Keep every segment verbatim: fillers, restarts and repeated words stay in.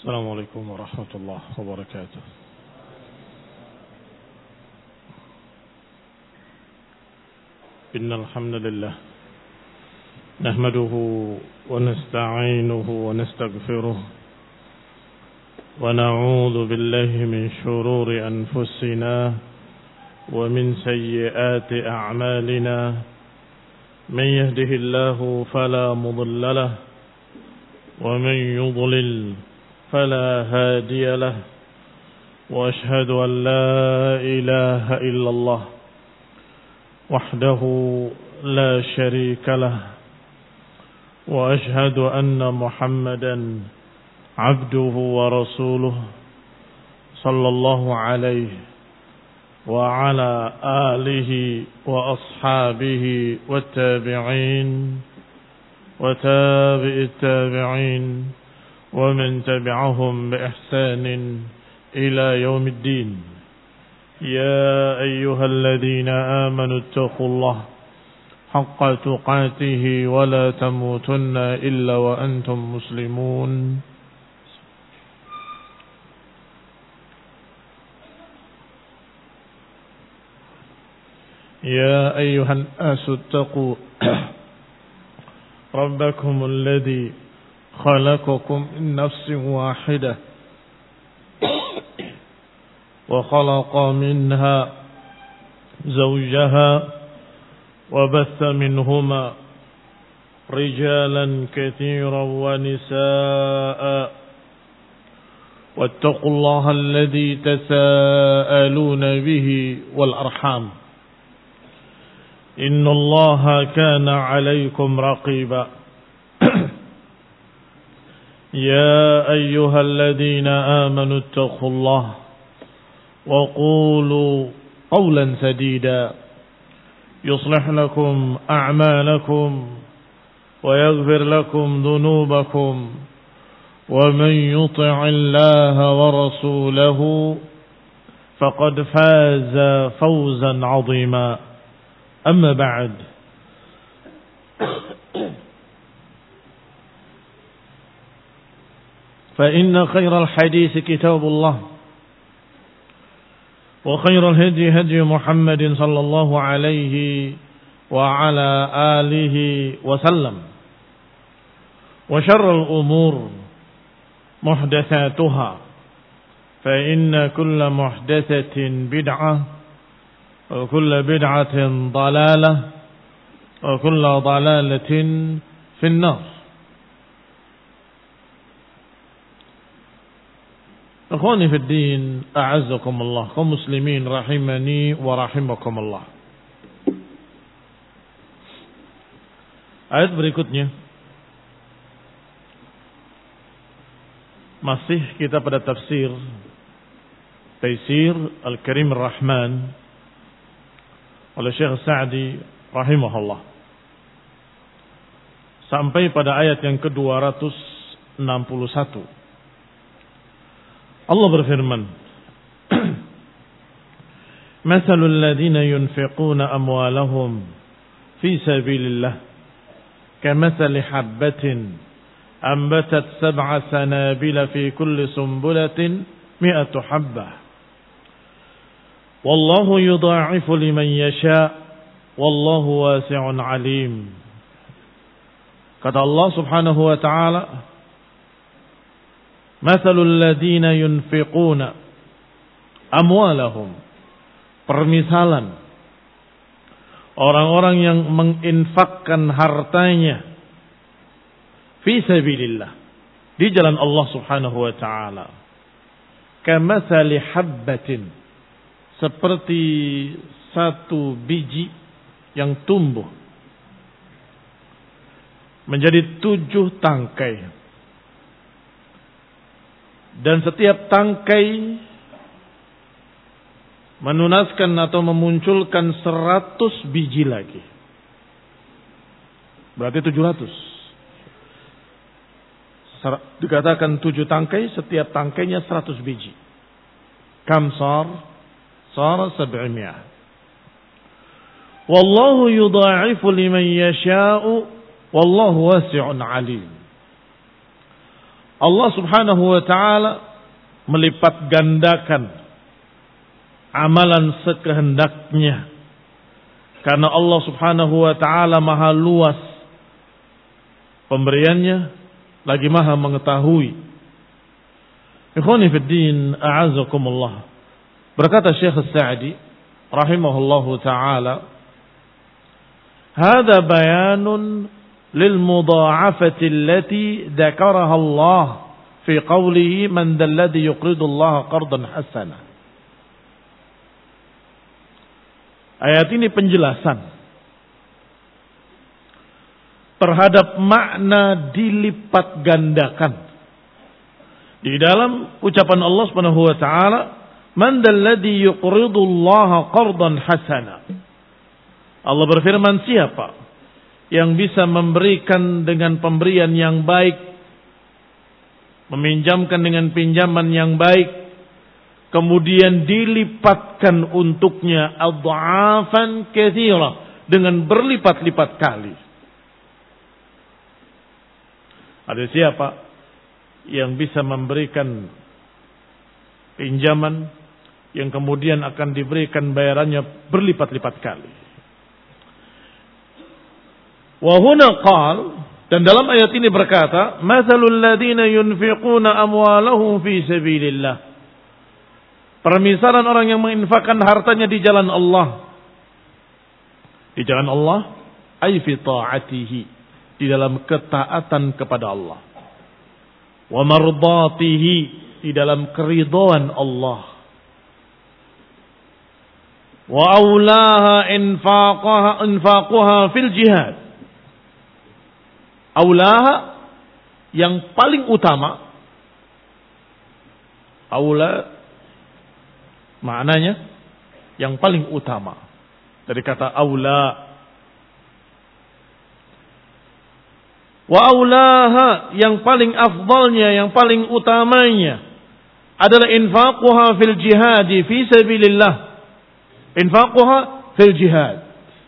السلام عليكم ورحمة الله وبركاته. إن الحمد لله نحمده ونستعينه ونستغفره ونعوذ بالله من شرور أنفسنا ومن سيئات أعمالنا. من يهده الله فلا مضل له ومن يضلل فلا هادي له، وأشهد أن لا إله إلا الله وحده لا شريك له، وأشهد أن محمدا عبده ورسوله صلى الله عليه وعلى آله وأصحابه والتابعين وتابع التابعين ومن تبعهم بإحسان إلى يوم الدين. يا أيها الذين آمنوا اتقوا الله حق تقاته ولا تموتن إلا وأنتم مسلمون. يا أيها الناس اتقوا ربكم الذي خلقكم من نفس واحدة وخلق منها زوجها وبث منهما رجالا كثيرا ونساء، واتقوا الله الذي تساءلون به والأرحام إن الله كان عليكم رقيبا. يا أيها الذين آمنوا اتقوا الله وقولوا قولا سديدا يصلح لكم أعمالكم ويغفر لكم ذنوبكم، ومن يطع الله ورسوله فقد فاز فوزا عظيما. أما بعد، فإن خير الحديث كتاب الله، وخير الهدي هدي محمد صلى الله عليه وعلى آله وسلم، وشر الأمور محدثاتها، فإن كل محدثة بدعة وكل بدعة ضلالة وكل ضلالة في النار. Akhwani fi din, a'azzakumullah, kaum muslimin rahimani wa rahimakumullah. Ayat berikutnya masih kita pada tafsir Taisir Al-Karim Ar-Rahman oleh Syekh Sa'di rahimahullah, sampai pada ayat yang ke dua ratus enam puluh satu. Allah berfirman, Mathalul ladhina yunfiquna amwalahum fi sabilillah kamathali habbatin ambatat sab'a sanabila fi kulli sumbulatin mi'atu habbah wallahu yudha'ifu liman yasha' wallahu wasi'un alim. Kata Allah subhanahu wa ta'ala, Mathalul ladhina yunfiquna amwalahum, permisalan orang-orang yang menginfakkan hartanya fi sabilillah, di jalan Allah subhanahu wa ta'ala, kamathali habbatin, seperti satu biji yang tumbuh menjadi tujuh tangkai, dan setiap tangkai menunaskan atau memunculkan seratus biji lagi. Berarti tujuh ratus. Dikatakan tujuh tangkai, setiap tangkainya seratus biji. Kam sar? Sar sab'imiyah. Wallahu yudha'ifu liman yasha'u wallahu wasi'un alim. Allah Subhanahu wa taala melipat gandakan amalan sekehendaknya. Karena Allah Subhanahu wa taala maha luas pemberiannya, lagi maha mengetahui. Ikhwani fid din, a'azzakumullah. Berkata Syekh As-Sa'di rahimahullahu taala, "Hadza bayanun lil mudha'afati allati dzakaraha Allah fi qawlihi man dalladhi yuqridu Allah qardan hasana." Ayat ini penjelasan terhadap makna dilipat gandakan di dalam ucapan Allah Subhanahu wa taala, man dalladhi yuqridu Allah qardan hasana. Allah berfirman, siapa yang bisa memberikan dengan pemberian yang baik, meminjamkan dengan pinjaman yang baik, kemudian dilipatkan untuknya adha'afan katsira, dengan berlipat-lipat kali. Ada siapa yang bisa memberikan pinjaman yang kemudian akan diberikan bayarannya berlipat-lipat kali. Wa huna qal, dan dalam ayat ini berkata, mathalul ladzina yunfiquna amwalahum fi sabilillah. Permisalan orang yang menginfakkan hartanya di jalan Allah. Di jalan Allah, ay fi ta'atihi, di dalam ketaatan kepada Allah. Wa mardatihi, di dalam keridhaan Allah. Wa aulaha infaqaha infaquha fil jihad. Aulaha, yang paling utama. Aula maknanya yang paling utama dari kata aula. Wa aulaha, yang paling afdalnya, yang paling utamanya adalah infaquha fil jihad fi sabilillah. Infaquha fil jihad.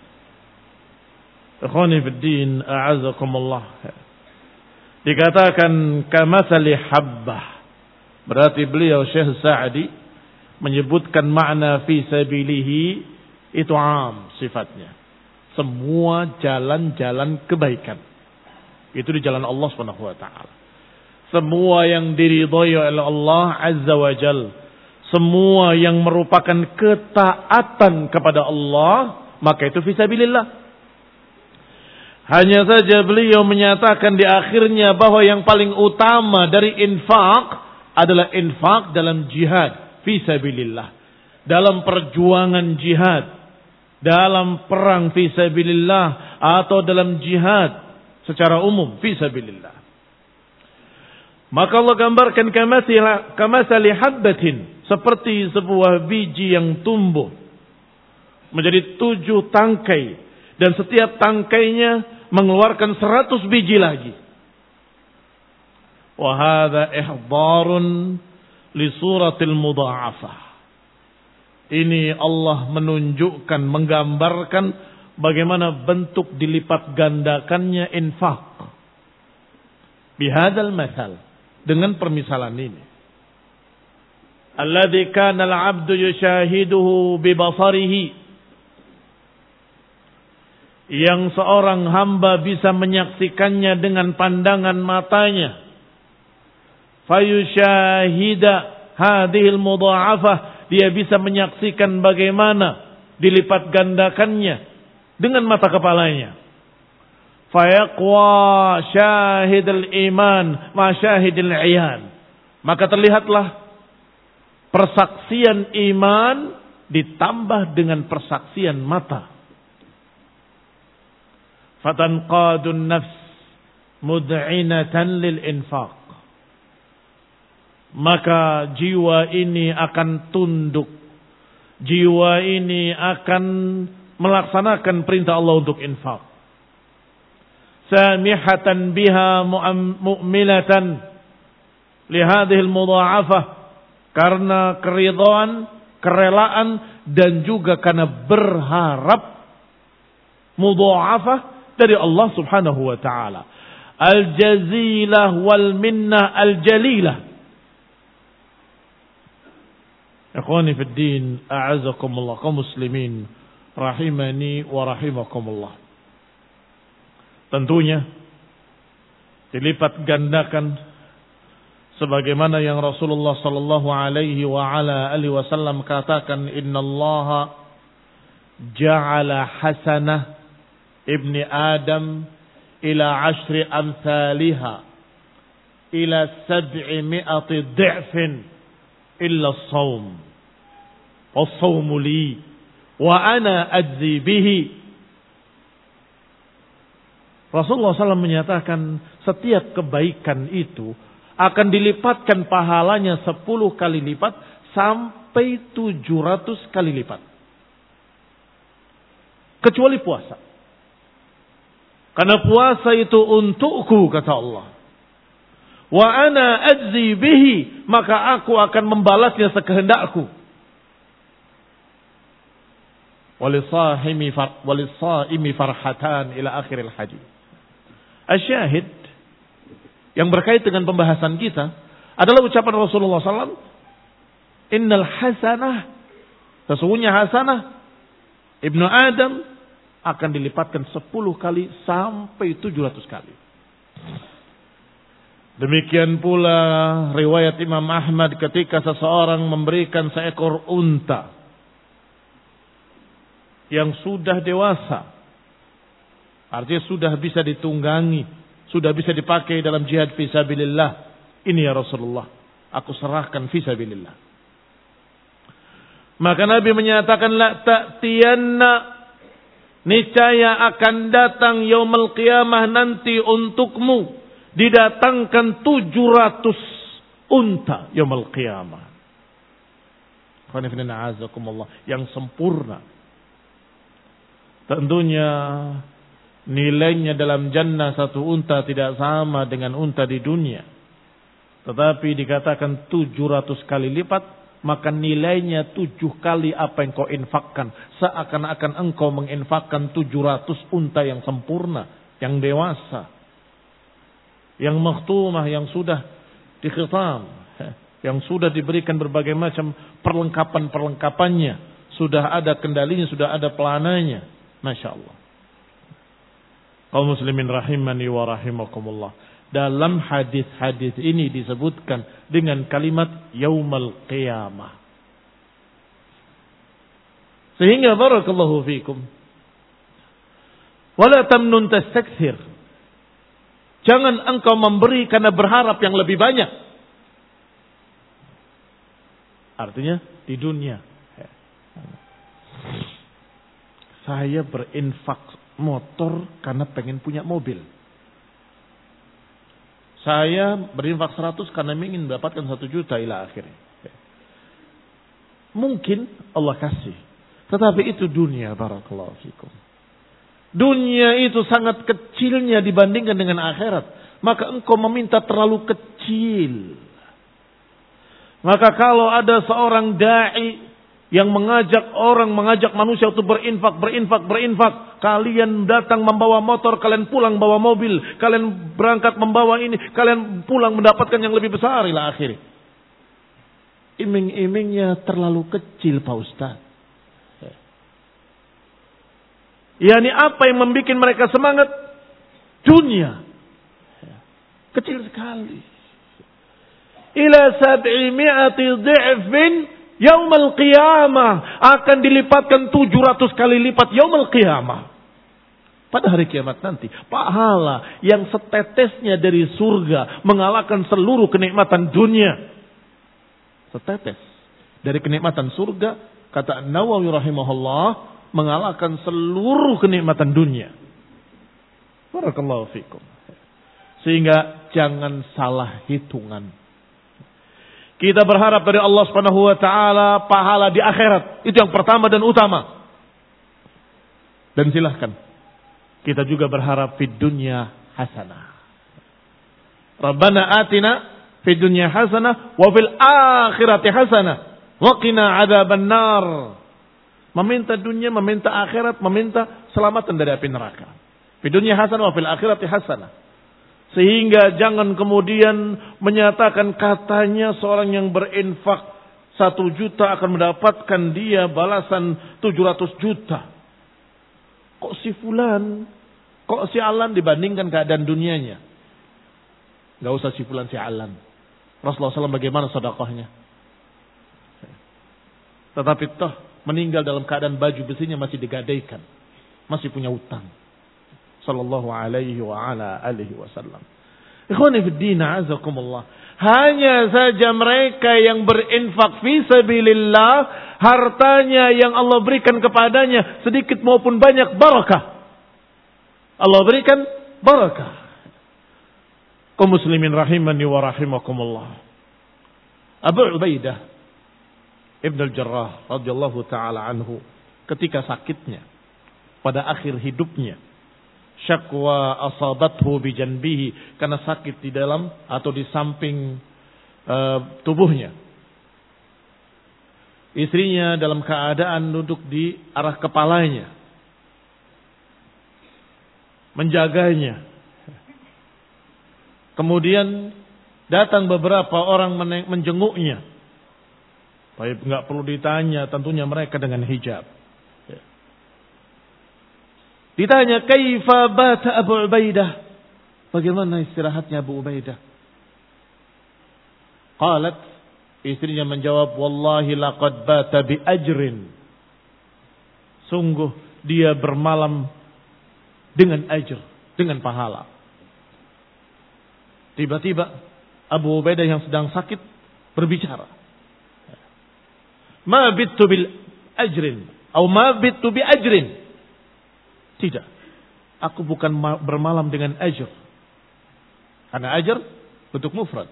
Ikhwani fid din, a'azzakumullah. Dikatakan kamathali habbah. Berarti beliau Syekh Sa'di menyebutkan makna fi sabilihi itu am sifatnya. Semua jalan-jalan kebaikan. Itu di jalan Allah Subhanahu wa taala. Semua yang diridhai oleh Allah Azza wa Jalla, semua yang merupakan ketaatan kepada Allah, maka itu fi sabilillah. Hanya saja beliau menyatakan di akhirnya bahwa yang paling utama dari infak adalah infak dalam jihad fi sabilillah, dalam perjuangan jihad, dalam perang fi sabilillah, atau dalam jihad secara umum fi sabilillah. Maka Allah gambarkan kamathali habbatin, seperti sebuah biji yang tumbuh menjadi tujuh tangkai, dan setiap tangkainya mengeluarkan seratus biji lagi. Wa hadza ihdarun li suratil mudha'afah. Ini Allah menunjukkan, menggambarkan bagaimana bentuk dilipat gandakannya infak. Bihadzal mathal, dengan permisalan ini. Alladzi kana al-'abdu yushahiduhu bi basarihi, yang seorang hamba bisa menyaksikannya dengan pandangan matanya. Fayushahida hadhil mudha'afah, dia bisa menyaksikan bagaimana dilipat gandakannya dengan mata kepalanya. Fayaqwa syahidul iman ma syahidil iyan, maka terlihatlah persaksian iman ditambah dengan persaksian mata. Fatanqadun nafs mud'inatan lil infaq, maka jiwa ini akan tunduk, jiwa ini akan melaksanakan perintah Allah untuk infak. Samihatan biha mu'milatan li hadhihi al-mudha'afah, karena keridhaan, kerelaan, dan juga karena berharap mudha'afah dari Allah Subhanahu wa taala. al-jazilah wal minnah al-jalilah. Ikhwani fid din, a'azakumullah, kaum muslimin rahimani wa rahimakumullah. Tentunya dilipat gandakan sebagaimana yang Rasulullah sallallahu alaihi wa ala alihi wasallam katakan, innallaha ja'ala hasanah ibni Adam ila ashri amthaliha ila sab'i mi'ati dhi'fin illa as-sawm was-sawmu li wa ana ajzi bihi. Rasulullah sallallahu alaihi wasallam menyatakan setiap kebaikan itu akan dilipatkan pahalanya sepuluh kali lipat sampai tujuh ratus kali lipat. Kecuali puasa. Karena puasa itu untukku, kata Allah. Wa ana ajzi bihi, maka aku akan membalasnya sekehendakku. Walisahimi far, walisaimi farhatan ila akhiril hadis. Asyahid yang berkait dengan pembahasan kita adalah ucapan Rasulullah sallallahu alaihi wasallam, innal hasanah, sesungguhnya hasanah ibnu Adam akan dilipatkan sepuluh kali sampai tujuh ratus kali. Demikian pula riwayat Imam Ahmad ketika seseorang memberikan seekor unta yang sudah dewasa, artinya sudah bisa ditunggangi, sudah bisa dipakai dalam jihad fisabilillah. Ini ya Rasulullah, aku serahkan fisabilillah. Maka Nabi menyatakan, la ta'tiyanna, niscaya akan datang yaumul qiyamah nanti untukmu didatangkan tujuh ratus unta yaumul qiyamah. Yang sempurna. Tentunya nilainya dalam jannah satu unta tidak sama dengan unta di dunia. Tetapi dikatakan tujuh ratus kali lipat, maka nilainya tujuh kali apa yang kau infakkan. Seakan-akan engkau menginfakkan tujuh ratus unta yang sempurna, yang dewasa, yang makhtumah, yang sudah dikhitam, yang sudah diberikan berbagai macam perlengkapan-perlengkapannya. Sudah ada kendalinya, sudah ada pelananya. Masya Allah. Kaum muslimin rahimani wa rahimakumullah. Dalam hadis-hadis ini disebutkan dengan kalimat yaumal qiyamah. Sehingga barakallahu fikum, wala tamnun tastakthir. Jangan engkau memberi karena berharap yang lebih banyak. Artinya di dunia, saya berinfak motor karena pengen punya mobil. Saya berinfak seratus karena ingin mendapatkan satu juta ila akhirnya. Mungkin Allah kasih. Tetapi itu dunia, barakallahu fikum. Dunia itu sangat kecilnya dibandingkan dengan akhirat. Maka engkau meminta terlalu kecil. Maka kalau ada seorang da'i yang mengajak orang, mengajak manusia untuk berinfak, berinfak, berinfak. Kalian datang membawa motor, kalian pulang bawa mobil. Kalian berangkat membawa ini, kalian pulang mendapatkan yang lebih besar ila akhir. Iming-imingnya terlalu kecil Pak Ustaz. Yani apa yang membuat mereka semangat? Dunia. Kecil sekali. Ila sab'i mi'ati dhi'fin yaumul qiyamah, akan dilipatkan tujuh ratus kali lipat yaumul qiyamah. Pada hari kiamat nanti, pahala yang setetesnya dari surga mengalahkan seluruh kenikmatan dunia. Setetes dari kenikmatan surga, kata Nawawi rahimahullah, mengalahkan seluruh kenikmatan dunia. Barakallahu fikum. Sehingga jangan salah hitungan. Kita berharap dari Allah Subhanahu wa taala pahala di akhirat. Itu yang pertama dan utama. Dan silahkan kita juga berharap fid dunya hasanah. Rabbana atina fid dunya hasanah wa fil akhirati hasanah wa qina adzaban nar. Meminta dunia, meminta akhirat, meminta selamatan dari api neraka. Fid dunya hasanah wa fil akhirati hasanah. Sehingga jangan kemudian menyatakan katanya seorang yang berinfak satu juta akan mendapatkan dia balasan tujuh ratus juta. Kok si fulan, kok si alan dibandingkan keadaan dunianya? Gak usah si fulan si alan. Rasulullah shallallahu alaihi wasallam bagaimana sedekahnya? Tetapi toh meninggal dalam keadaan baju besinya masih digadaikan. Masih punya utang. Sallallahu alaihi wa ala alihi wasallam. Ikhwani fid din, a'azakumullah. Hanya saja mereka yang berinfak fi sabilillah, hartanya yang Allah berikan kepadanya sedikit maupun banyak barakah. Allah berikan barakah. Kaum muslimin rahimani wa rahimakumullah. Abu Ubaidah Ibn al-Jarrah radhiyallahu taala anhu ketika sakitnya pada akhir hidupnya, syakwa asabathu bi janbihi, karena sakit di dalam atau di samping uh, tubuhnya. Istrinya dalam keadaan duduk di arah kepalanya, menjaganya. Kemudian datang beberapa orang menjenguknya. Baik, nggak perlu ditanya, tentunya mereka dengan hijab. Ditanya, kaifa bata Abu Ubaidah? Bagaimana istirahatnya Abu Ubaidah? Qalat, istrinya menjawab, wallahi laqad bata bi ajrin. Sungguh dia bermalam dengan ajr, dengan pahala. Tiba-tiba Abu Ubaidah yang sedang sakit berbicara. Ma bittu bil ajrin atau ma bittu bi ajrin. Tidak. Aku bukan bermalam dengan ajr. Karena ajr bentuk mufrad.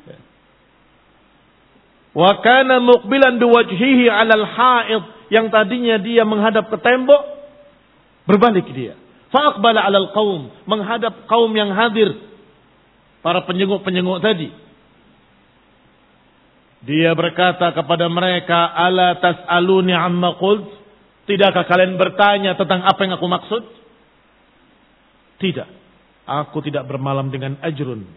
Wa kana muqbilan biwajhihi 'ala al-ha'id, yang tadinya dia menghadap ke tembok, berbalik dia. Fa aqbala 'ala al-qaum, menghadap kaum yang hadir, para penjenguk-penjenguk tadi. Dia berkata kepada mereka, ala tas'aluni amma qult? Tidakkah kalian bertanya tentang apa yang aku maksud? Tidak. Aku tidak bermalam dengan ajrun.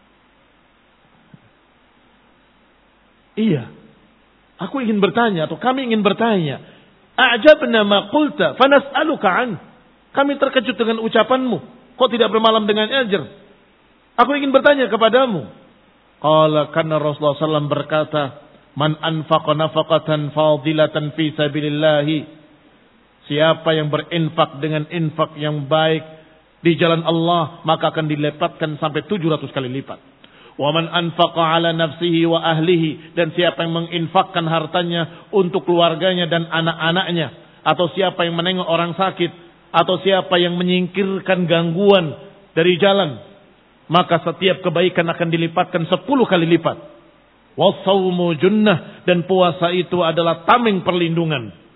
Iya. Aku ingin bertanya, atau kami ingin bertanya. A'jabna ma qulta fanas'aluka an. Kami terkejut dengan ucapanmu. Kok tidak bermalam dengan ajr? Aku ingin bertanya kepadamu. Qala kana Rasulullah sallallahu alaihi wasallam berkata, man anfaqa nafaqatan fadilatan fi sabilillah. Siapa yang berinfak dengan infak yang baik di jalan Allah, maka akan dilipatkan sampai tujuh ratus kali lipat. Wa man anfaqa ala nafsihi wa ahlihi, dan siapa yang menginfakkan hartanya untuk keluarganya dan anak-anaknya, atau siapa yang menengok orang sakit, atau siapa yang menyingkirkan gangguan dari jalan, maka setiap kebaikan akan dilipatkan sepuluh kali lipat. Wasawmu junnah, dan puasa itu adalah tameng perlindungan.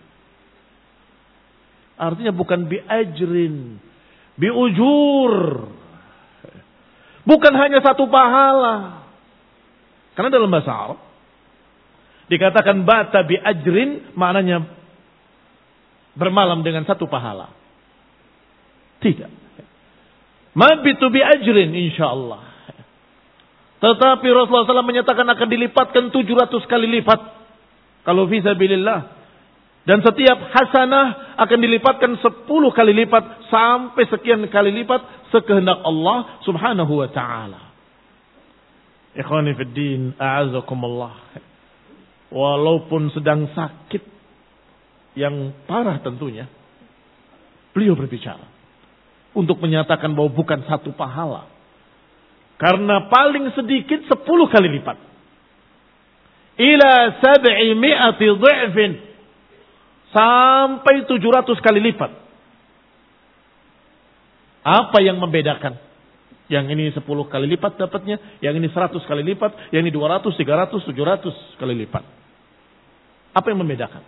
Artinya bukan bi ajrin, bi ujur. Bukan hanya satu pahala. Karena dalam bahasa Arab dikatakan bata bi ajrin, maknanya bermalam dengan satu pahala. Tidak. Mabitu bi ajrin insyaallah. Tetapi Rasulullah shallallahu alaihi wasallam menyatakan akan dilipatkan tujuh ratus kali lipat kalau fi sabilillah. Dan setiap hasanah akan dilipatkan sepuluh kali lipat sampai sekian kali lipat sekehendak Allah Subhanahu wa taala. Ikhwani fid din, a'azakumullah. Walaupun sedang sakit yang parah tentunya, beliau berbicara untuk menyatakan bahwa bukan satu pahala. Karena paling sedikit sepuluh kali lipat. Ila sab'i mi'ati dhi'fin. Sampai tujuh ratus kali lipat. Apa yang membedakan? Yang ini sepuluh kali lipat dapatnya, yang ini seratus kali lipat, yang ini dua ratus, tiga ratus, tujuh ratus kali lipat. Apa yang membedakan?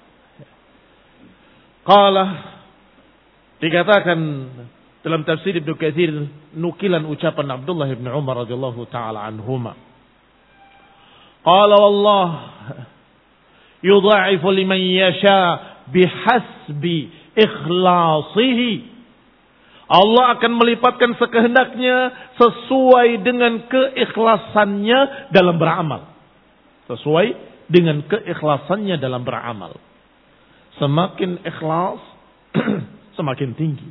Qala, dikatakan dalam tafsir Ibnu Katsir, nukilan ucapan Abdullah bin Umar radhiyallahu taala anhuma. Qala wallah yudha'ifu liman yasha bihasbi ikhlasihi. Allah akan melipatkan sekehendaknya sesuai dengan keikhlasannya dalam beramal. Sesuai dengan keikhlasannya dalam beramal. Semakin ikhlas, semakin tinggi.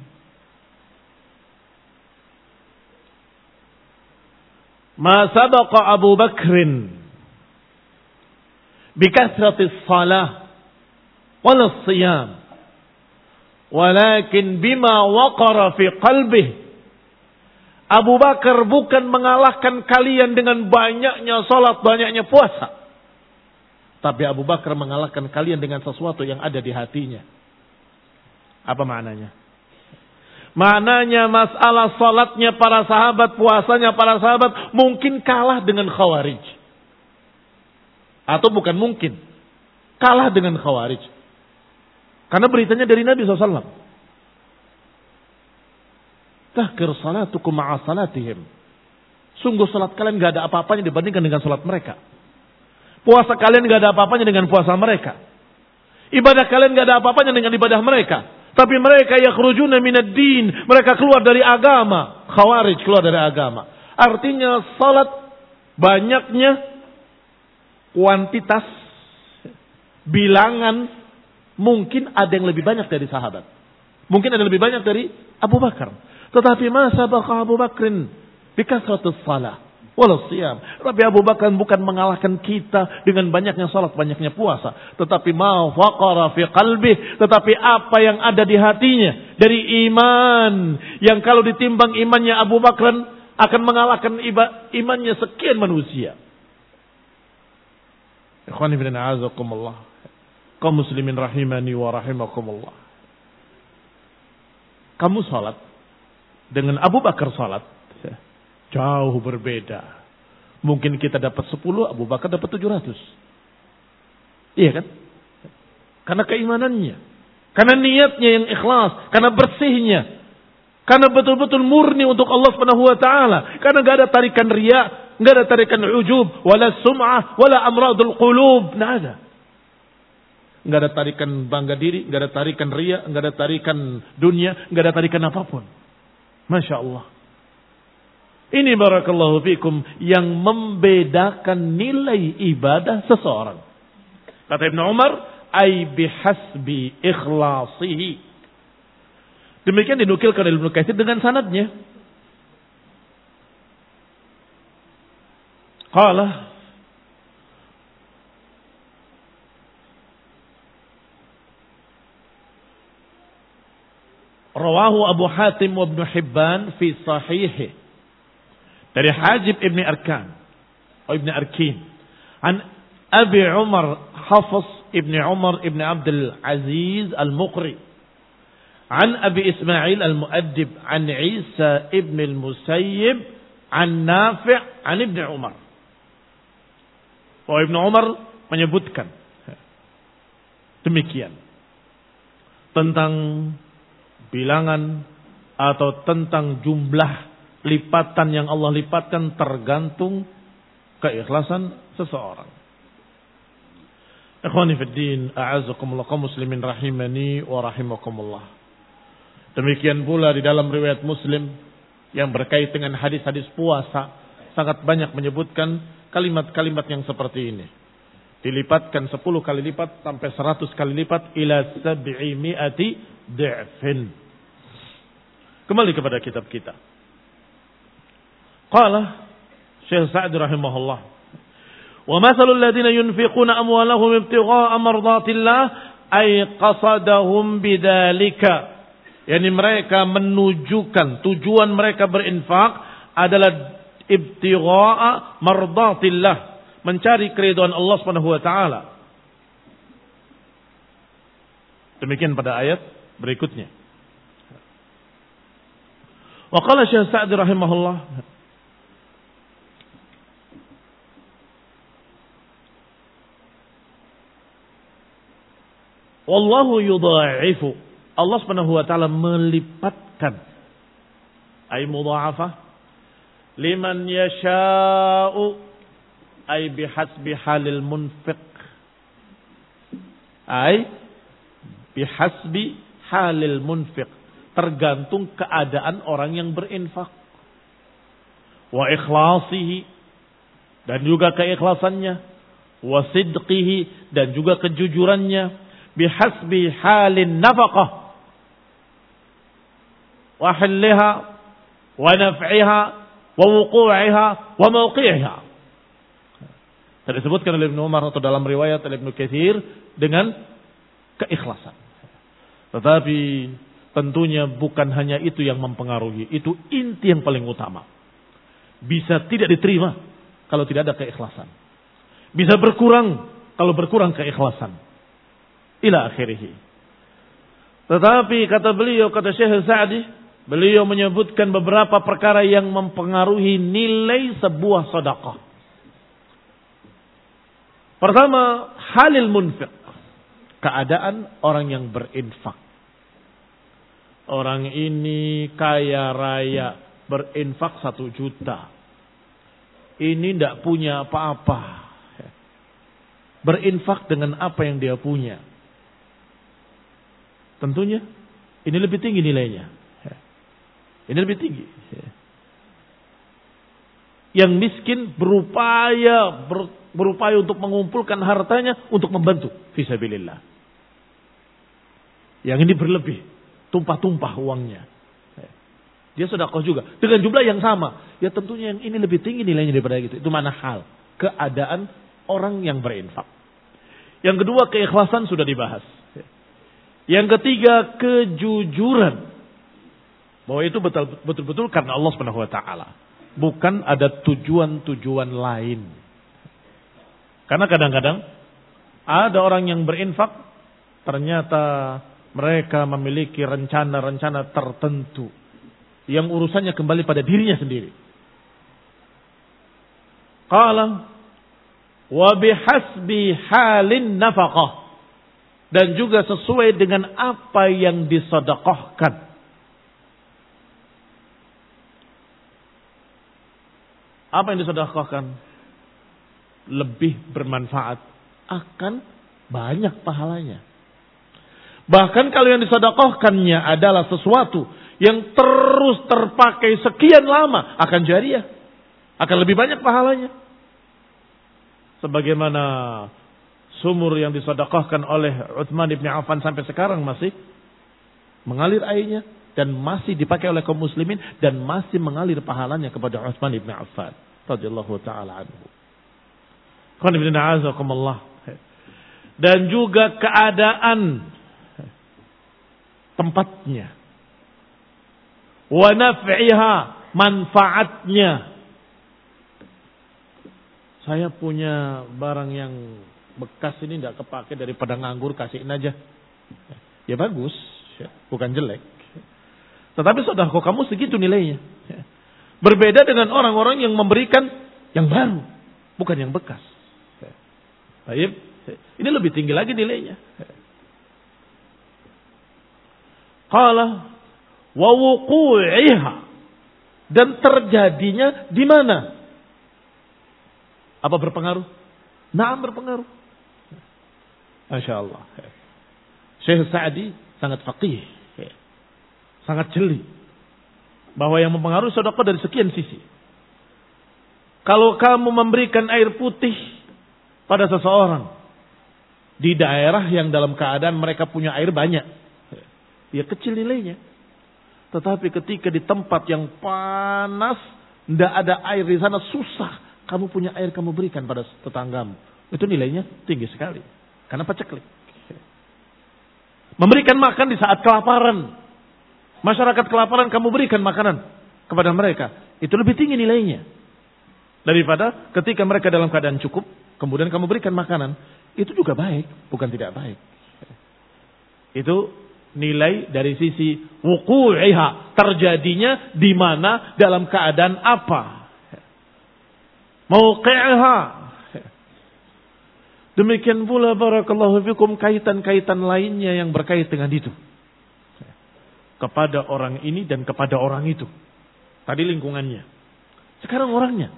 Ma sabaqa Abu Bakrin bikasratis salah wal siyam, walakin bima waqara fi qalbih. Abu Bakar bukan mengalahkan kalian dengan banyaknya salat, banyaknya puasa. Tapi Abu Bakar mengalahkan kalian dengan sesuatu yang ada di hatinya. Apa maknanya? Maknanya masalah salatnya para sahabat, puasanya para sahabat mungkin kalah dengan Khawarij. Atau bukan mungkin. Kalah dengan Khawarij. Karena beritanya dari Nabi shallallahu alaihi wasallam. Tahkir salatukum ma'a salatihim. Sungguh salat kalian gak ada apa-apanya dibandingkan dengan salat mereka. Puasa kalian gak ada apa-apanya dengan puasa mereka. Ibadah kalian gak ada apa-apanya dengan ibadah mereka. Tapi mereka yakhrujuna minad din. Mereka keluar dari agama. Khawarij keluar dari agama. Artinya salat banyaknya, kuantitas, bilangan, mungkin ada yang lebih banyak dari sahabat. Mungkin ada yang lebih banyak dari Abu Bakar. Tetapi ma sabaqa Abu Bakrin bikasratis salah wal siyam. Tapi Abu Bakar bukan mengalahkan kita dengan banyaknya salat, banyaknya puasa. Tetapi ma waqara fi qalbih. Tetapi apa yang ada di hatinya dari iman. Yang kalau ditimbang imannya Abu Bakar akan mengalahkan imannya sekian manusia. Ikhwani bin a'azakumullah. Kaum muslimin rahimani wa rahimakumullah. Kamu salat dengan Abu Bakar salat jauh berbeda. Mungkin kita dapat sepuluh, Abu Bakar dapat tujuh ratus. Iya kan? Karena keimanannya. Karena niatnya yang ikhlas. Karena bersihnya. Karena betul-betul murni untuk Allah Subhanahu wa taala. Karena gak ada tarikan riya, gak ada tarikan ujub, wala sum'ah, wala amradul qulub, enggak ada. Gak ada tarikan bangga diri, gak ada tarikan riya, gak ada tarikan dunia, gak ada tarikan apapun. Masya Allah. Ini barakallahu fikum yang membedakan nilai ibadah seseorang. Kata Ibn Umar, ay bihasbi ikhlasihi. Demikian dinukilkan oleh Ibnu Katsir dengan sanadnya. Qala rawahu Abu Hatim wa Ibnu Hibban fi sahihi dari Hajib Ibn Arkan atau Ibn Arkin an Abi Umar Hafiz Ibn Umar Ibn Abdul Aziz Al-Muqri an Abi Ismail Al-Muaddib an Isa Ibn Al-Musayyib an Nafi' an Ibn Umar. Oh, Ibn Umar menyebutkan demikian tentang bilangan atau tentang jumlah lipatan yang Allah lipatkan tergantung keikhlasan seseorang. Ikhwani fid din, a'azakumullah kaum muslimin rahimani wa rahimakumullah. Demikian pula di dalam riwayat Muslim yang berkait dengan hadis-hadis puasa sangat banyak menyebutkan kalimat-kalimat yang seperti ini. Dilipatkan sepuluh kali lipat sampai seratus kali lipat ila sab'i mi'ati di'fin. Kembali kepada kitab kita. Qala Syekh Sa'di rahimahullah, wa mathalul ladzina yunfiquna amwalahum ibtigha'a mardatillah ay qasadahum bidzalika. Yani mereka menunjukkan tujuan mereka berinfak adalah ibtigha'a mardatillah, mencari keridhaan Allah Subhanahu wa taala. Demikian pada ayat berikutnya. Wa qala Syekh Sa'di rahimahullah, wallahu yudha'ifu, Allah Subhanahu wa taala melipatkan, ay mudha'afah, liman yasha'u, ay bihasbi halil munfiq, ay bihasbi halil munfiq, tergantung keadaan orang yang berinfak. Wa ikhlasihi, dan juga keikhlasannya. Wa sidqihi, dan juga kejujurannya. Bihasbi halin nafaqah. Wa halliha, wa naf'iha, wa wuqu'iha, wa mawqi'iha. Tadi disebutkan oleh Ibnu Umar atau dalam riwayat oleh Ibnu Katsir dengan keikhlasan. Tetapi tentunya bukan hanya itu yang mempengaruhi. Itu inti yang paling utama. Bisa tidak diterima kalau tidak ada keikhlasan. Bisa berkurang kalau berkurang keikhlasan. Ila akhirih. Tetapi kata beliau, kata Syekh Sa'di, beliau menyebutkan beberapa perkara yang mempengaruhi nilai sebuah sedekah. Pertama, halil munfiq. Keadaan orang yang berinfak. Orang ini kaya raya, berinfak satu juta. Ini tidak punya apa-apa. Berinfak dengan apa yang dia punya. Tentunya ini lebih tinggi nilainya. Ini lebih tinggi. Yang miskin berupaya ber, berupaya untuk mengumpulkan hartanya untuk membantu fisabilillah. Yang ini berlebih, tumpah-tumpah uangnya. Dia sedekah juga dengan jumlah yang sama. Ya tentunya yang ini lebih tinggi nilainya daripada itu. Itu mana hal keadaan orang yang berinfak. Yang kedua, keikhlasan sudah dibahas. Yang ketiga, kejujuran. Bahwa itu betul-betul karena Allah Subhanahu wa taala. Bukan ada tujuan-tujuan lain. Karena kadang-kadang ada orang yang berinfak, ternyata mereka memiliki rencana-rencana tertentu yang urusannya kembali pada dirinya sendiri. Qala wa bihasbi halin nafaqah, dan juga sesuai dengan apa yang disedekahkan. Apa yang disedekahkan lebih bermanfaat, akan banyak pahalanya. Bahkan kalau yang disedekahkannya adalah sesuatu yang terus terpakai sekian lama, akan jariah, akan lebih banyak pahalanya. Sebagaimana sumur yang disedekahkan oleh Utsman bin Affan sampai sekarang masih mengalir airnya dan masih dipakai oleh kaum muslimin dan masih mengalir pahalanya kepada Utsman bin Affan radhiyallahu taala anhu. Dan juga keadaan tempatnya, wa naf'iha, manfaatnya. Saya punya barang yang bekas ini tidak kepake, daripada nganggur kasihin aja. Ya bagus, bukan jelek. Tetapi sedekah kamu segitu nilainya. Berbeda dengan orang-orang yang memberikan yang baru, bukan yang bekas. Baik, ini lebih tinggi lagi nilainya. Qala wa wuqu'iha, dan terjadinya di mana? Apa berpengaruh? Naam, berpengaruh. Masya Allah. Syekh Sa'di sangat faqih, sangat jeli bahwa yang mempengaruhi sedekah dari sekian sisi. Kalau kamu memberikan air putih pada seseorang di daerah yang dalam keadaan mereka punya air banyak, ya kecil nilainya. Tetapi ketika di tempat yang panas, tidak ada air di sana, susah, kamu punya air, kamu berikan pada tetanggamu, itu nilainya tinggi sekali. Karena paceklik. Memberikan makan di saat kelaparan, masyarakat kelaparan, kamu berikan makanan kepada mereka, itu lebih tinggi nilainya daripada ketika mereka dalam keadaan cukup, kemudian kamu berikan makanan. Itu juga baik, bukan tidak baik. Itu nilai dari sisi wuqu'iha, terjadinya di mana, dalam keadaan apa. Mauqi'iha. Demikian pula barakallahu fikum kaitan-kaitan lainnya yang berkait dengan itu. Kepada orang ini dan kepada orang itu. Tadi lingkungannya. Sekarang orangnya.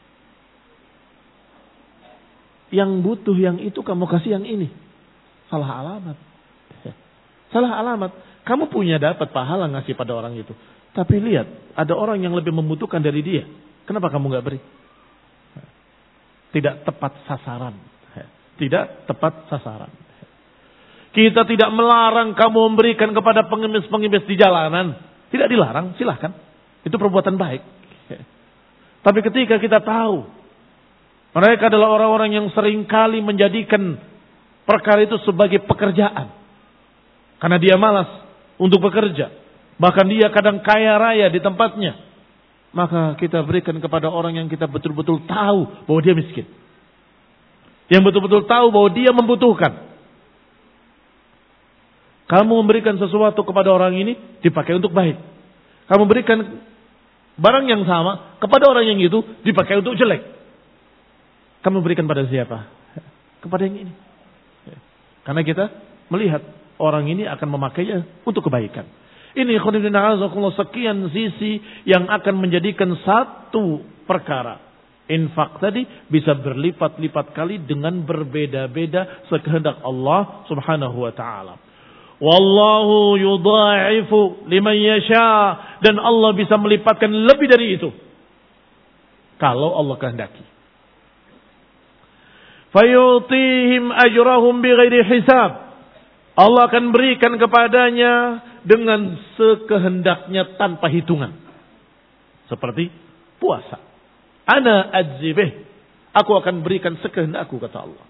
Yang butuh yang itu kamu kasih yang ini. Salah alamat. Salah alamat. Kamu punya dapat pahala ngasih pada orang itu. Tapi lihat, ada orang yang lebih membutuhkan dari dia. Kenapa kamu nggak beri? Tidak tepat sasaran. Tidak tepat sasaran. Kita tidak melarang kamu memberikan kepada pengemis-pengemis di jalanan. Tidak dilarang, silahkan. Itu perbuatan baik. Tapi ketika kita tahu mereka adalah orang-orang yang seringkali menjadikan perkara itu sebagai pekerjaan. Karena dia malas untuk bekerja. Bahkan dia kadang kaya raya di tempatnya. Maka kita berikan kepada orang yang kita betul-betul tahu bahwa dia miskin. Yang betul-betul tahu bahwa dia membutuhkan. Kamu memberikan sesuatu kepada orang ini dipakai untuk baik. Kamu berikan barang yang sama kepada orang yang itu dipakai untuk jelek. Kamu berikan pada siapa? Kepada yang ini. Karena kita melihat orang ini akan memakainya untuk kebaikan. Ini sekian sisi yang akan menjadikan satu perkara. Infak tadi bisa berlipat-lipat kali dengan berbeda-beda sekehendak Allah Subhanahu wa taala. Wallahu yudha'ifu liman yasha, dan Allah bisa melipatkan lebih dari itu kalau Allah kehendaki. Fayutihim ajrahum bighairi hisab. Allah akan berikan kepadanya dengan sekehendaknya tanpa hitungan. Seperti puasa. Ana ajzibih. Aku akan berikan sekehendakku, kata Allah.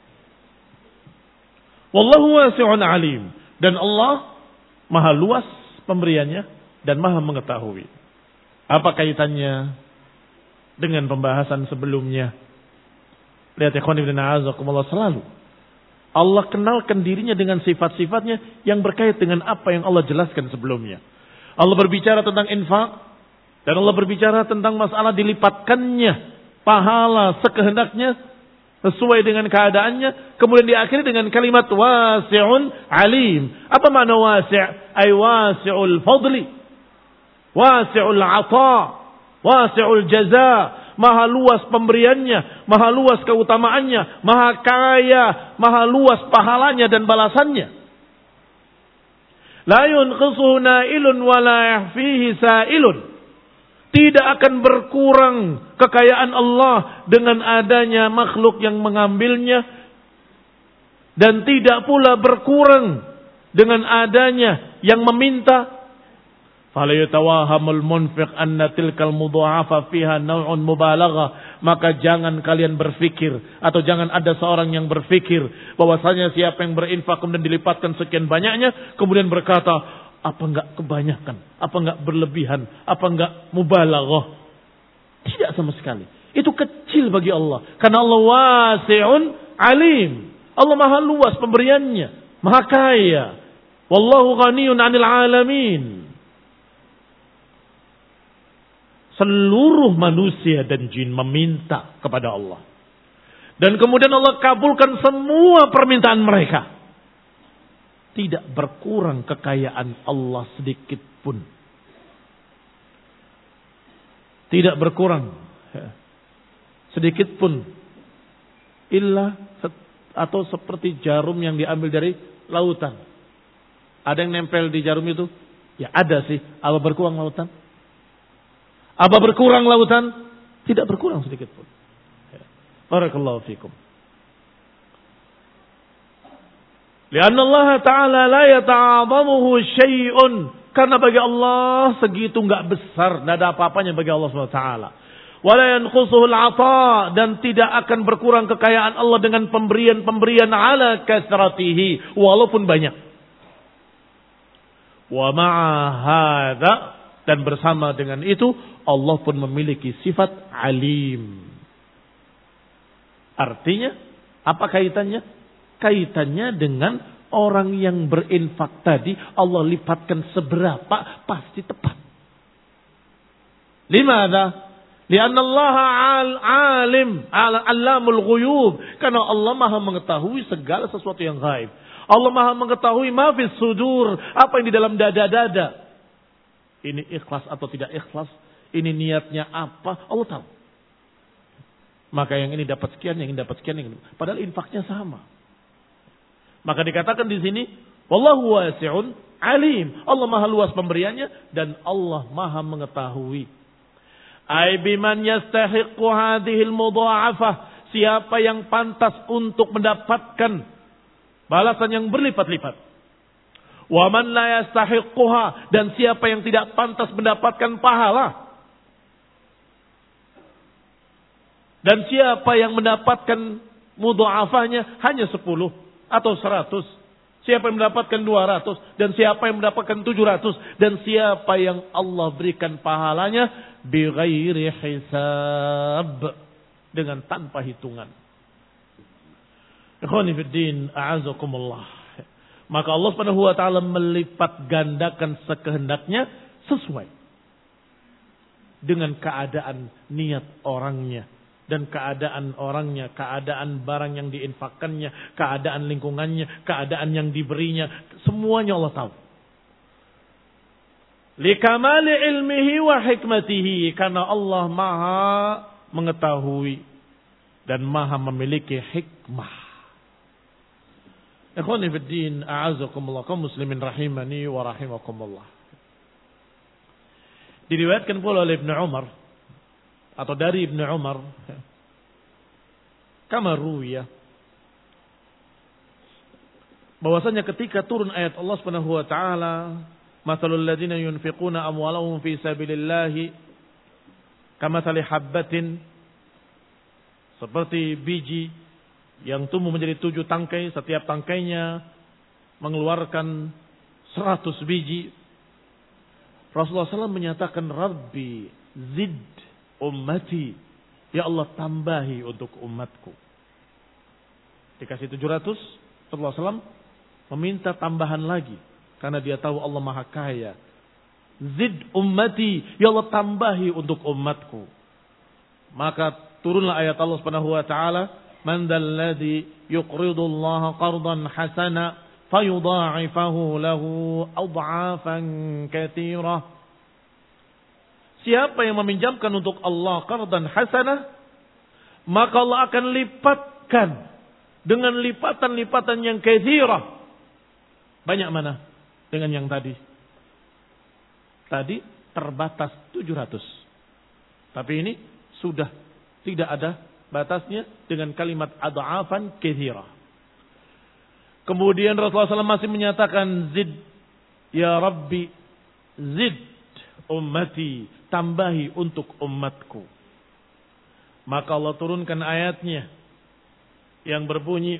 Wallahu wasi'un alim. Dan Allah maha luas pemberiannya dan maha mengetahui. Apa kaitannya dengan pembahasan sebelumnya? Lihat ikhwan ibn a'azakumullah, selalu Allah kenalkan dirinya dengan sifat-sifatnya yang berkait dengan apa yang Allah jelaskan sebelumnya. Allah berbicara tentang infak dan Allah berbicara tentang masalah dilipatkannya pahala sekehendaknya sesuai dengan keadaannya. Kemudian diakhiri dengan kalimat wasi'un alim. Apa makna wasi'? Ay wasi'ul fadli, wasi'ul ata, wasi'ul jaza. Maha luas pemberiannya, maha luas keutamaannya, maha kaya, maha luas pahalanya dan balasannya. La yunqisuhu nailun wa la yahfihi sa'ilun. Tidak akan berkurang kekayaan Allah dengan adanya makhluk yang mengambilnya. Dan tidak pula berkurang dengan adanya yang meminta. Fala yatawahamul munfiq anna tilkal mudha'afa fiha naw'un mubalaghah. Maka jangan kalian berfikir, atau jangan ada seorang yang berfikir bahwasanya siapa yang berinfak kemudian dilipatkan sekian banyaknya, kemudian berkata, apa enggak kebanyakan, apa enggak berlebihan, apa enggak mubalaghah. Tidak sama sekali. Itu kecil bagi Allah. Karena Allah wasi'un alim. Allah maha luas pemberiannya, maha kaya. Wallahu ghaniyun 'anil 'alamin. Seluruh manusia dan jin meminta kepada Allah. Dan kemudian Allah kabulkan semua permintaan mereka. Tidak berkurang kekayaan Allah sedikit pun. Tidak berkurang sedikit pun. Illa atau seperti jarum yang diambil dari lautan. Ada yang nempel di jarum itu? Ya ada sih. Apa berkurang lautan? Apa berkurang lautan? Tidak berkurang sedikit pun. Barakallahu fikum. Lianna Allah Ta'ala la yata'adhamuhu syai'un. Karena bagi Allah segitu enggak besar, tidak ada apa-apanya bagi Allah Subhanahu wa taala. Wala yanqusuhu al-'ata, dan tidak akan berkurang kekayaan Allah dengan pemberian-pemberian ala kasratihi, walaupun banyak. Wa ma'a hadza, dan bersama dengan itu Allah pun memiliki sifat alim. Artinya, apa kaitannya? Kaitannya dengan orang yang berinfak tadi, Allah lipatkan seberapa pasti tepat. Limana? Lianna Allah alim, alamul ghuyub. Karena Allah maha mengetahui segala sesuatu yang gaib. Allah maha mengetahui ma fis sudur, apa yang di dalam dada-dada. Ini ikhlas atau tidak ikhlas, ini niatnya apa, Allah tahu. Maka yang ini dapat sekian, yang ini dapat sekian, yang ini. Padahal infaknya sama. Maka dikatakan di sini Wallahu wasi'un alim. Allah maha luas pemberiannya dan Allah maha mengetahui. Ai biman yastahiqqu hadhil mudha'afah. Siapa yang pantas untuk mendapatkan balasan yang berlipat-lipat. Wa man la yastahiqquha, dan siapa yang tidak pantas mendapatkan pahala. Dan siapa yang mendapatkan mudha'afahnya hanya sepuluh atau seratus. Siapa yang mendapatkan dua ratus dan siapa yang mendapatkan tujuh ratus dan siapa yang Allah berikan pahalanya bighairi hisab, dengan tanpa hitungan. Ikhwani fid din, a'azakumullah. Maka Allah Subhanahu wa taala melipat gandakan sekehendaknya sesuai dengan keadaan niat orangnya dan keadaan orangnya, keadaan barang yang diinfakkannya, keadaan lingkungannya, keadaan yang diberinya, semuanya Allah tahu. Likamali ilmihi wa hikmatihi, karena Allah maha mengetahui dan maha memiliki hikmah. Ikhwani fid din, a'azakumullah, kaum muslimin rahimani wa rahimakumullah. Diriwayatkan pula oleh Ibnu Umar atau dari Ibnu Umar, kama ruwiya, bahwasanya ketika turun ayat Allah Subhanahu wa taala, mathalul ladzina yunfiquna amwalahum fi sabilillahi kamathali habbatin, seperti biji yang tumbuh menjadi tujuh tangkai, setiap tangkainya mengeluarkan seratus biji. Rasulullah shallallahu alaihi wasallam menyatakan, Rabbi zid ummati, ya Allah tambahi untuk umatku. Dikasih tujuh ratus, Rasulullah shallallahu alaihi wasallam meminta tambahan lagi, karena dia tahu Allah maha kaya. Zid ummati, ya Allah tambahi untuk umatku. Maka turunlah ayat Allah Subhanahu wa taala, man dzalladzi yuqridullaha qardan hasana fayudha'ifahu lahu adha'afan katsira. Siapa yang meminjamkan untuk Allah qardan hasanah, maka Allah akan lipatkan dengan lipatan-lipatan yang katsira. Banyak mana dengan yang tadi? Tadi terbatas tujuh ratus. Tapi ini sudah tidak ada batasnya dengan kalimat adha'afan katsira. Kemudian Rasulullah shallallahu alaihi wasallam masih menyatakan, zid ya Rabbi, zid ummati, tambahi untuk umatku. Maka Allah turunkan ayatnya yang berbunyi,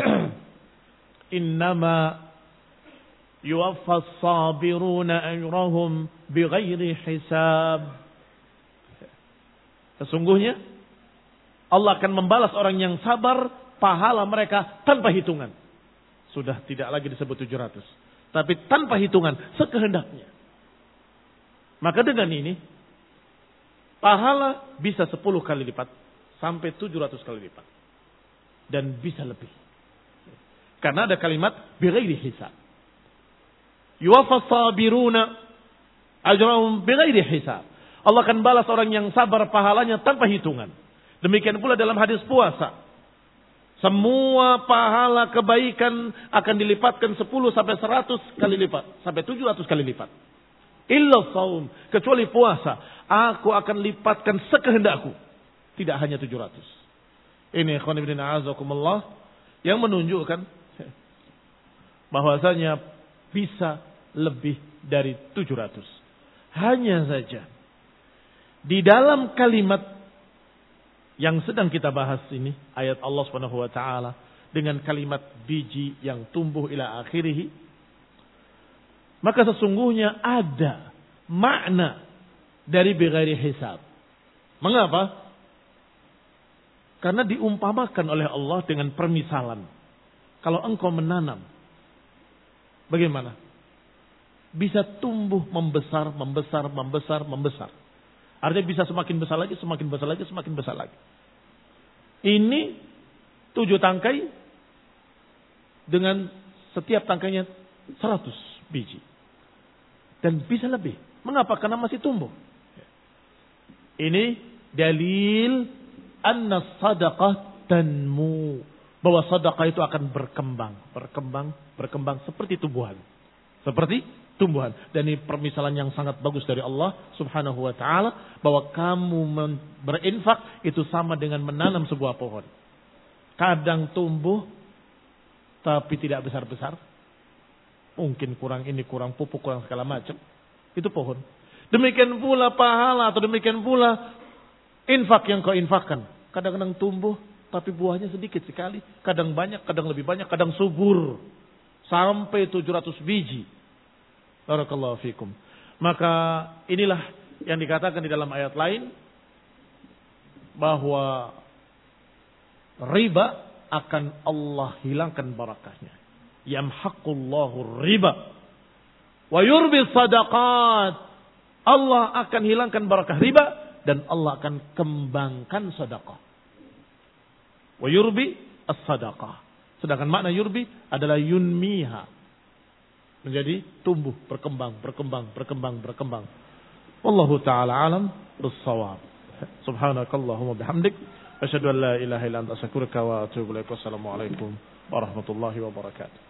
innama yuwaffas sabiruna ajrahum bighairi hisab. Sesungguhnya Allah akan membalas orang yang sabar pahala mereka tanpa hitungan. Sudah tidak lagi disebut tujuh ratus, tapi tanpa hitungan, sekehendaknya. Maka dengan ini pahala bisa sepuluh kali lipat sampai tujuh ratus kali lipat, dan bisa lebih. Karena ada kalimat bighairi hisab. Yuwaffas sabiruna ajrahum bighairi hisab. Allah akan balas orang yang sabar pahalanya tanpa hitungan. Demikian pula dalam hadis puasa. Semua pahala kebaikan akan dilipatkan sepuluh sampai seratus kali lipat, sampai tujuh ratus kali lipat. Illa saum, kecuali puasa, aku akan lipatkan sekehendakku. Tidak hanya tujuh ratus. Ini ikhwan ibn a'azakumullah yang menunjukkan bahwasanya bisa lebih dari tujuh ratus. Hanya saja di dalam kalimat yang sedang kita bahas ini, ayat Allah Subhanahu wa taala dengan kalimat biji yang tumbuh ila akhirih, maka sesungguhnya ada makna dari bighairi hisab. Mengapa? Karena diumpamakan oleh Allah dengan permisalan. Kalau engkau menanam, bagaimana? Bisa tumbuh membesar, membesar, membesar, membesar. Artinya bisa semakin besar lagi, semakin besar lagi, semakin besar lagi. Ini tujuh tangkai dengan setiap tangkainya seratus biji. Dan bisa lebih. Mengapa? Karena masih tumbuh. Ini dalil anna sadaqah tanmu bahwa sedekah itu akan berkembang, berkembang, berkembang seperti tumbuhan. Seperti tumbuhan. Dan ini permisalan yang sangat bagus dari Allah Subhanahu wa taala bahwa kamu berinfak itu sama dengan menanam sebuah pohon. Kadang tumbuh tapi tidak besar-besar. Mungkin kurang ini, kurang pupuk, kurang segala macam. Itu pohon. Demikian pula pahala atau demikian pula infak yang kau infakkan. Kadang-kadang tumbuh tapi buahnya sedikit sekali. Kadang banyak, kadang lebih banyak, kadang subur. Sampai tujuh ratus biji. Barakallahu fikum. Maka inilah yang dikatakan di dalam ayat lain. Bahwa riba akan Allah hilangkan barakahnya. Yamhaqullahu riba. Wa yurbi sadaqat. Allah akan hilangkan barakah riba dan Allah akan kembangkan sedekah. Wa yurbi as-sadaqah. Sedangkan makna yurbi adalah yunmiha. Menjadi tumbuh, berkembang, berkembang, berkembang, berkembang. Wallahu ta'ala alam bis-shawab. Subhanakallahumma bihamdik asyhadu an la ilaha illa anta astaghfiruka wa atubu ilaik. Wassalamu alaikum warahmatullahi wabarakatuh.